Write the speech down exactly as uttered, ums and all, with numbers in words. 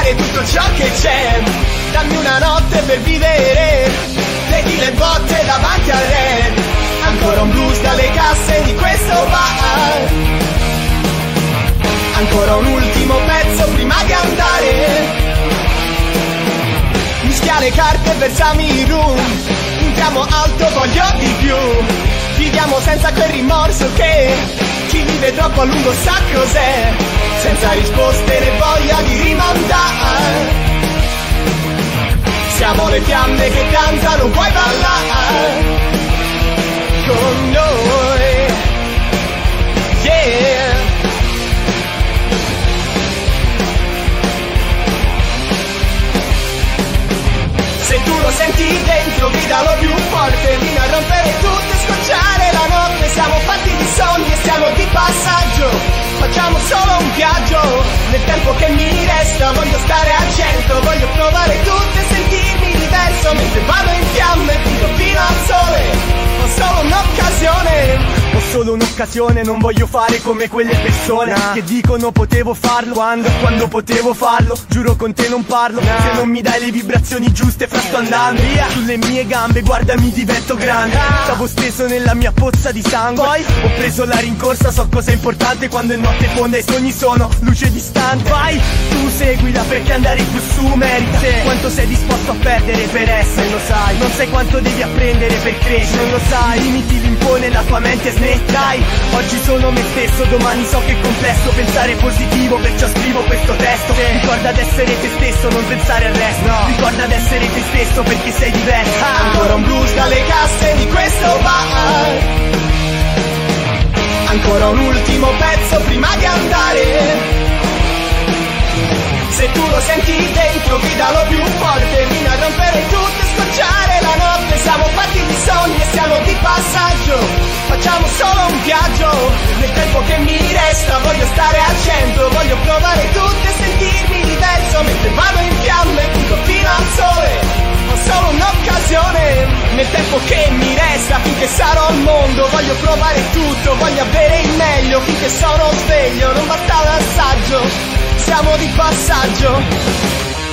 dare tutto ciò che c'è. Dammi una notte per vivere, vedi le botte davanti al re. Ancora un blues dalle casse di questo bar, ancora un ultimo pezzo prima di andare. Mischia le carte e versami il rum, entriamo alto, voglio di più. Viviamo senza quel rimorso che chi vive troppo a lungo sa cos'è, senza risposte né voglia di rimandare. Siamo le fiamme che danzano, puoi ballare con noi, yeah. Se tu lo senti dentro, gridalo più forte, vieni a rompere tutto e scocciare la notte. Siamo fatti di sogni e siamo di passaggio, facciamo solo un viaggio. Nel tempo che mi resta voglio stare a cento, voglio provare tutto e sentirmi diverso. Mentre vado in fiamme, punto fino al sole. Ho solo un'occasione, ho solo un'occasione, non voglio fare come quelle persone nah. che dicono potevo farlo quando, quando potevo farlo. Giuro con te non parlo nah. se non mi dai le vibrazioni giuste, fra sto andando via. Sulle mie gambe guarda mi divento grande nah. Stavo steso nella mia pozza di sangue, poi ho preso la rincorsa, so cosa è importante quando è notte fonda e i sogni sono luce distante. Vai, tu seguila perché andare più su merita sì. Quanto sei disposto a perdere per essere, lo sai. Non sai quanto devi apprendere per crescere, non lo sai. Limiti l'impone, la tua mente snetta. Dai, oggi sono me stesso, domani so che è complesso pensare positivo, perciò scrivo questo testo sì. Ricorda d'essere te stesso, non pensare al resto no. Ricorda d'essere te stesso perché sei diverso ah. Ancora un blues dalle casse di questo bar, ancora un ultimo pezzo prima di andare. Se tu lo senti dentro, gridalo più forte, vieni a rompere tutto e scocciare la notte. Siamo fatti di sogni e siamo di passaggio, facciamo solo un viaggio. Nel tempo che mi resta voglio stare a cento, voglio provare tutto e sentirmi diverso. Mentre vado in fiamme, punto fino al sole, ho solo un'occasione. Nel tempo che mi resta, finché sarò al mondo, voglio provare tutto, voglio avere il meglio. Finché sono sveglio, non basta l'assaggio, siamo di passaggio.